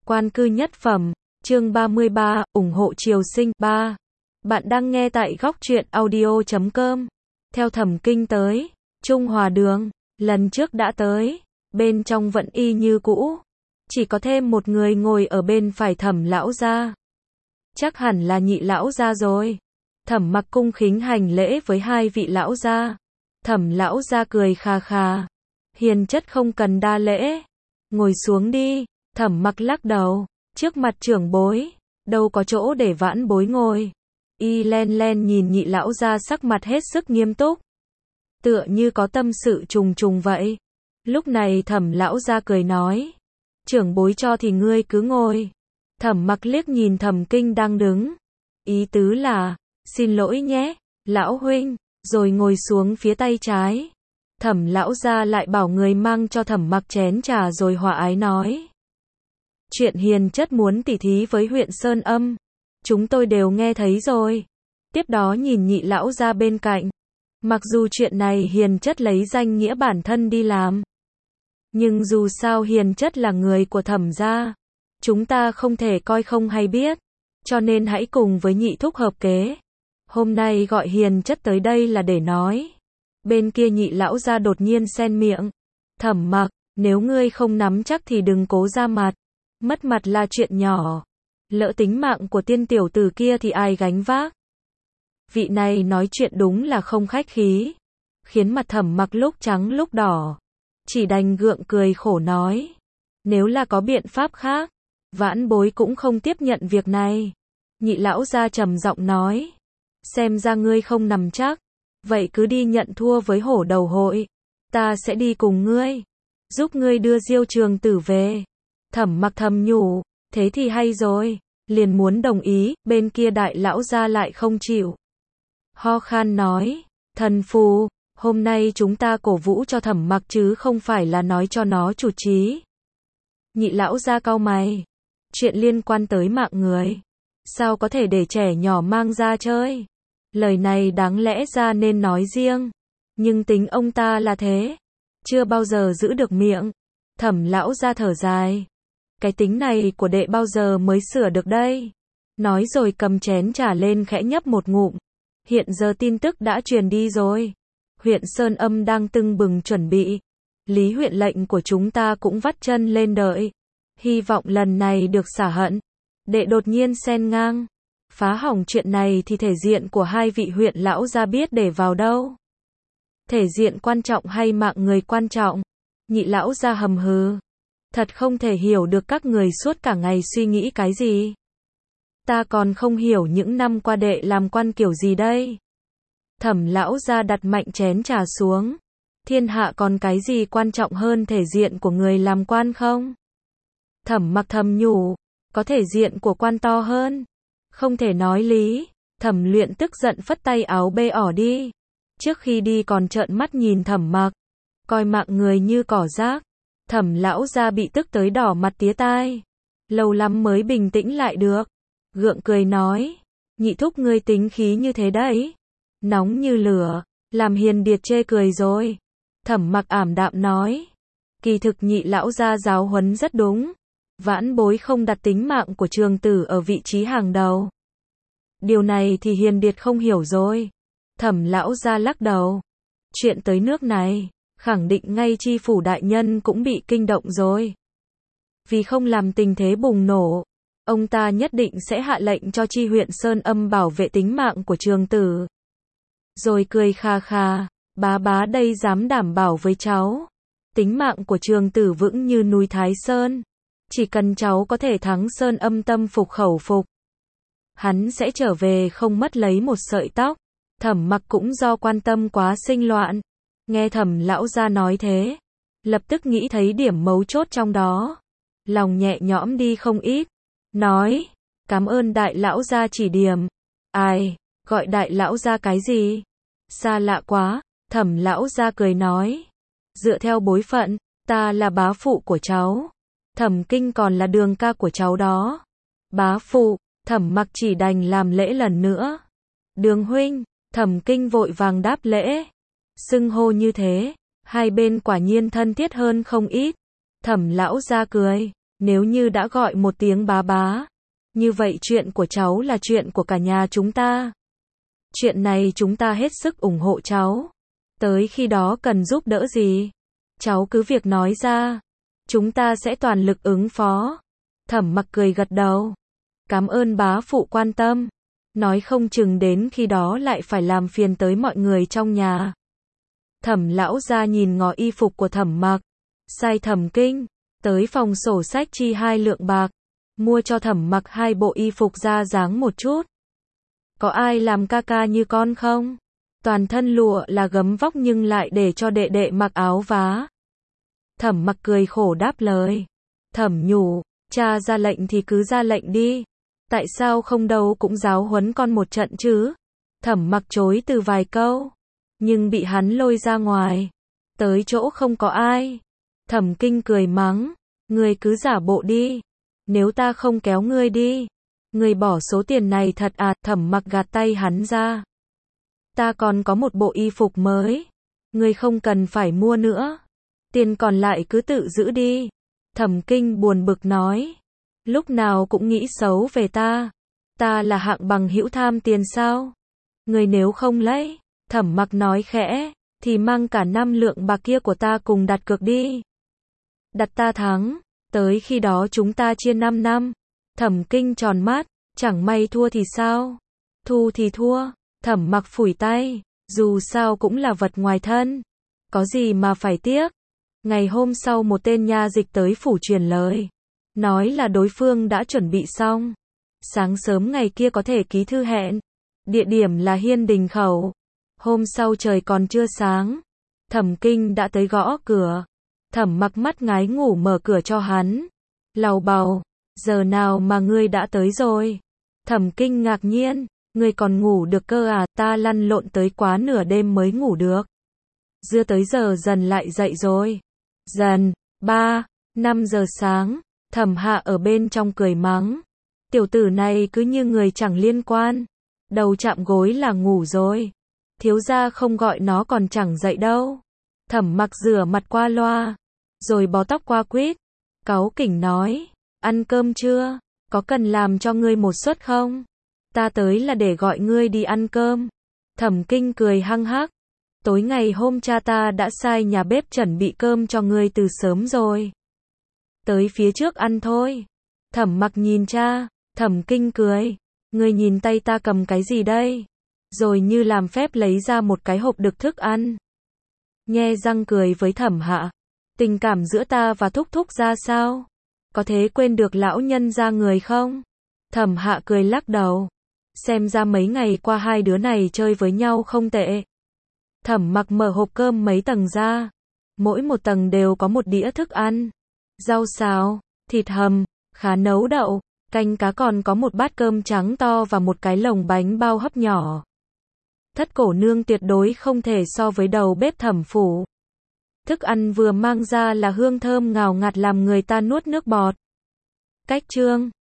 Quan cư nhất phẩm, chương 33, ủng hộ triều sinh 3. Bạn đang nghe tại góc truyện audio.com. Theo Thẩm Kinh tới Trung Hòa Đường, lần trước đã tới, bên trong vẫn y như cũ, chỉ có thêm một người ngồi ở bên phải Thẩm lão gia. Chắc hẳn là Nhị lão gia rồi. Thẩm Mặc cung kính hành lễ với hai vị lão gia. Thẩm lão gia cười khà khà, hiền chất không cần đa lễ, ngồi xuống đi. Thẩm Mặc lắc đầu, trước mặt trưởng bối, đâu có chỗ để vãn bối ngồi. Y len len nhìn Nhị lão gia sắc mặt hết sức nghiêm túc, tựa như có tâm sự trùng trùng vậy. Lúc này Thẩm lão gia cười nói, trưởng bối cho thì ngươi cứ ngồi. Thẩm Mặc liếc nhìn Thẩm Kinh đang đứng, ý tứ là, xin lỗi nhé, lão huynh, rồi ngồi xuống phía tay trái. Thẩm lão gia lại bảo người mang cho Thẩm Mặc chén trà rồi hòa ái nói, chuyện hiền chất muốn tỉ thí với huyện Sơn Âm, chúng tôi đều nghe thấy rồi. Tiếp đó nhìn Nhị lão gia bên cạnh, mặc dù chuyện này hiền chất lấy danh nghĩa bản thân đi làm, nhưng dù sao hiền chất là người của Thẩm gia, chúng ta không thể coi không hay biết, cho nên hãy cùng với Nhị thúc hợp kế. Hôm nay gọi hiền chất tới đây là để nói. Bên kia Nhị lão gia đột nhiên xen miệng, Thẩm Mặc, nếu ngươi không nắm chắc thì đừng cố ra mặt, mất mặt là chuyện nhỏ, lỡ tính mạng của tiên tiểu tử kia thì ai gánh vác. Vị này nói chuyện đúng là không khách khí, khiến mặt Thẩm Mặc lúc trắng lúc đỏ, chỉ đành gượng cười khổ nói, nếu là có biện pháp khác, vãn bối cũng không tiếp nhận việc này. Nhị lão gia trầm giọng nói, xem ra ngươi không nắm chắc, vậy cứ đi nhận thua với hổ đầu hội, ta sẽ đi cùng ngươi, giúp ngươi đưa Diêu Trường Tử về. Thẩm Mặc thầm nhủ, thế thì hay rồi, liền muốn đồng ý, bên kia đại lão gia lại không chịu. Ho khan nói, thần phù, hôm nay chúng ta cổ vũ cho Thẩm Mặc chứ không phải là nói cho nó chủ trí. Nhị lão gia cau mày, chuyện liên quan tới mạng người, sao có thể để trẻ nhỏ mang ra chơi. Lời này đáng lẽ ra nên nói riêng, nhưng tính ông ta là thế, chưa bao giờ giữ được miệng. Thẩm lão gia thở dài, cái tính này của đệ bao giờ mới sửa được đây. Nói rồi cầm chén trà lên khẽ nhấp một ngụm. Hiện giờ tin tức đã truyền đi rồi, huyện Sơn Âm đang tưng bừng chuẩn bị, Lý huyện lệnh của chúng ta cũng vắt chân lên đợi, hy vọng lần này được xả hận. Đệ đột nhiên xen ngang, phá hỏng chuyện này thì thể diện của hai vị huyện lão gia biết để vào đâu. Thể diện quan trọng hay mạng người quan trọng? Nhị lão gia hầm hừ, thật không thể hiểu được các người suốt cả ngày suy nghĩ cái gì. Ta còn không hiểu những năm qua đệ làm quan kiểu gì đây. Thẩm lão gia đặt mạnh chén trà xuống, thiên hạ còn cái gì quan trọng hơn thể diện của người làm quan không? Thẩm Mặc thầm nhủ, có thể diện của quan to hơn, không thể nói lý. Thẩm Luyện tức giận phất tay áo bê ỏ đi, trước khi đi còn trợn mắt nhìn Thẩm Mặc, coi mạng người như cỏ rác. Thẩm lão gia bị tức tới đỏ mặt tía tai, lâu lắm mới bình tĩnh lại được, gượng cười nói, Nhị thúc ngươi tính khí như thế đấy, nóng như lửa, làm hiền điệt chê cười rồi. Thẩm Mặc ảm đạm nói, kỳ thực Nhị lão gia giáo huấn rất đúng, vãn bối không đặt tính mạng của Trường Tử ở vị trí hàng đầu. Điều này thì hiền điệt không hiểu rồi. Thẩm lão gia lắc đầu, chuyện tới nước này, khẳng định ngay chi phủ đại nhân cũng bị kinh động rồi. Vì không làm tình thế bùng nổ, ông ta nhất định sẽ hạ lệnh cho chi huyện Sơn Âm bảo vệ tính mạng của Trường Tử. Rồi cười kha kha, bá đây dám đảm bảo với cháu, tính mạng của Trường Tử vững như núi Thái Sơn, chỉ cần cháu có thể thắng Sơn Âm tâm phục khẩu phục, hắn sẽ trở về không mất lấy một sợi tóc. Thẩm Mặc cũng do quan tâm quá sinh loạn, nghe Thẩm lão gia nói thế, lập tức nghĩ thấy điểm mấu chốt trong đó, lòng nhẹ nhõm đi không ít, nói, cảm ơn đại lão gia chỉ điểm. Ai, gọi đại lão gia cái gì? Xa lạ quá. Thẩm lão gia cười nói, dựa theo bối phận, ta là bá phụ của cháu, Thẩm Kinh còn là đường ca của cháu đó. Bá phụ. Thẩm Mặc chỉ đành làm lễ lần nữa. Đường huynh. Thẩm Kinh vội vàng đáp lễ. Xưng hô như thế, hai bên quả nhiên thân thiết hơn không ít. Thẩm lão gia cười, Nếu như đã gọi một tiếng bá bá, như vậy chuyện của cháu là chuyện của cả nhà chúng ta. Chuyện này chúng ta hết sức ủng hộ cháu. Tới khi đó cần giúp đỡ gì, cháu cứ việc nói ra. Chúng ta sẽ toàn lực ứng phó. Thẩm Mặc cười gật đầu. Cảm ơn bá phụ quan tâm. Nói không chừng đến khi đó lại phải làm phiền tới mọi người trong nhà. Thẩm lão gia nhìn ngó y phục của Thẩm Mặc. Sai Thẩm Kinh tới phòng sổ sách chi 2 lượng bạc, mua cho Thẩm Mặc 2 bộ y phục ra dáng một chút. Có ai làm ca ca như con không? Toàn thân lụa là gấm vóc nhưng lại để cho đệ đệ mặc áo vá. Thẩm Mặc cười khổ đáp lời. Thẩm nhủ, cha ra lệnh thì cứ ra lệnh đi. Tại sao không đâu cũng giáo huấn con một trận chứ? Thẩm Mặc chối từ vài câu, nhưng bị hắn lôi ra ngoài. Tới chỗ không có ai. Thẩm Kinh cười mắng, ngươi cứ giả bộ đi. Nếu ta không kéo ngươi đi, ngươi bỏ số tiền này thật à? Thẩm Mặc gạt tay hắn ra. Ta còn có một bộ y phục mới, ngươi không cần phải mua nữa. Tiền còn lại cứ tự giữ đi. Thẩm Kinh buồn bực nói, lúc nào cũng nghĩ xấu về ta. Ta là hạng bằng hữu tham tiền sao? Ngươi nếu không lấy, Thẩm Mặc nói khẽ, thì mang cả 5 lượng bạc kia của ta cùng đặt cược đi. Đặt ta thắng, tới khi đó chúng ta chia 5 năm. Thẩm Kinh tròn mắt, chẳng may thua thì sao? Thu thì thua. Thẩm Mặc phủi tay, dù sao cũng là vật ngoài thân, có gì mà phải tiếc. Ngày hôm sau một tên nha dịch tới phủ truyền lời, nói là đối phương đã chuẩn bị xong. Sáng sớm ngày kia có thể ký thư hẹn. Địa điểm là Hiên Đình Khẩu. Hôm sau trời còn chưa sáng, Thẩm Kinh đã tới gõ cửa. Thẩm Mặc mắt ngái ngủ mở cửa cho hắn. Lầu bầu, giờ nào mà ngươi đã tới rồi? Thẩm Kinh ngạc nhiên, ngươi còn ngủ được cơ à? Ta lăn lộn tới quá nửa đêm mới ngủ được. Dưa tới giờ dần lại dậy rồi. Dần, 3-5 giờ sáng, Thẩm Hạ ở bên trong cười mắng. Tiểu tử này cứ như người chẳng liên quan. Đầu chạm gối là ngủ rồi. Thiếu gia không gọi nó còn chẳng dậy đâu. Thẩm Mặc rửa mặt qua loa, rồi bó tóc qua quýt. Cáu kỉnh nói, ăn cơm chưa? Có cần làm cho ngươi một suất không? Ta tới là để gọi ngươi đi ăn cơm. Thẩm Kinh cười hăng hắc. Tối ngày hôm cha ta đã sai nhà bếp chuẩn bị cơm cho ngươi từ sớm rồi. Tới phía trước ăn thôi. Thẩm Mặc nhìn cha. Thẩm Kinh cười. Ngươi nhìn tay ta cầm cái gì đây? Rồi như làm phép lấy ra một cái hộp đựng thức ăn. Nhe răng cười với Thẩm Hạ. Tình cảm giữa ta và Thúc Thúc ra sao? Có thế quên được lão nhân ra người không? Thẩm Hạ cười lắc đầu. Xem ra mấy ngày qua hai đứa này chơi với nhau không tệ. Thẩm Mặc mở hộp cơm mấy tầng ra. Mỗi một tầng đều có một đĩa thức ăn. Rau xào, thịt hầm, khá nấu đậu, canh cá, còn có một bát cơm trắng to và một cái lồng bánh bao hấp nhỏ. Thất cổ nương tuyệt đối không thể so với đầu bếp Thẩm phủ. Thức ăn vừa mang ra là hương thơm ngào ngạt làm người ta nuốt nước bọt. Cách chương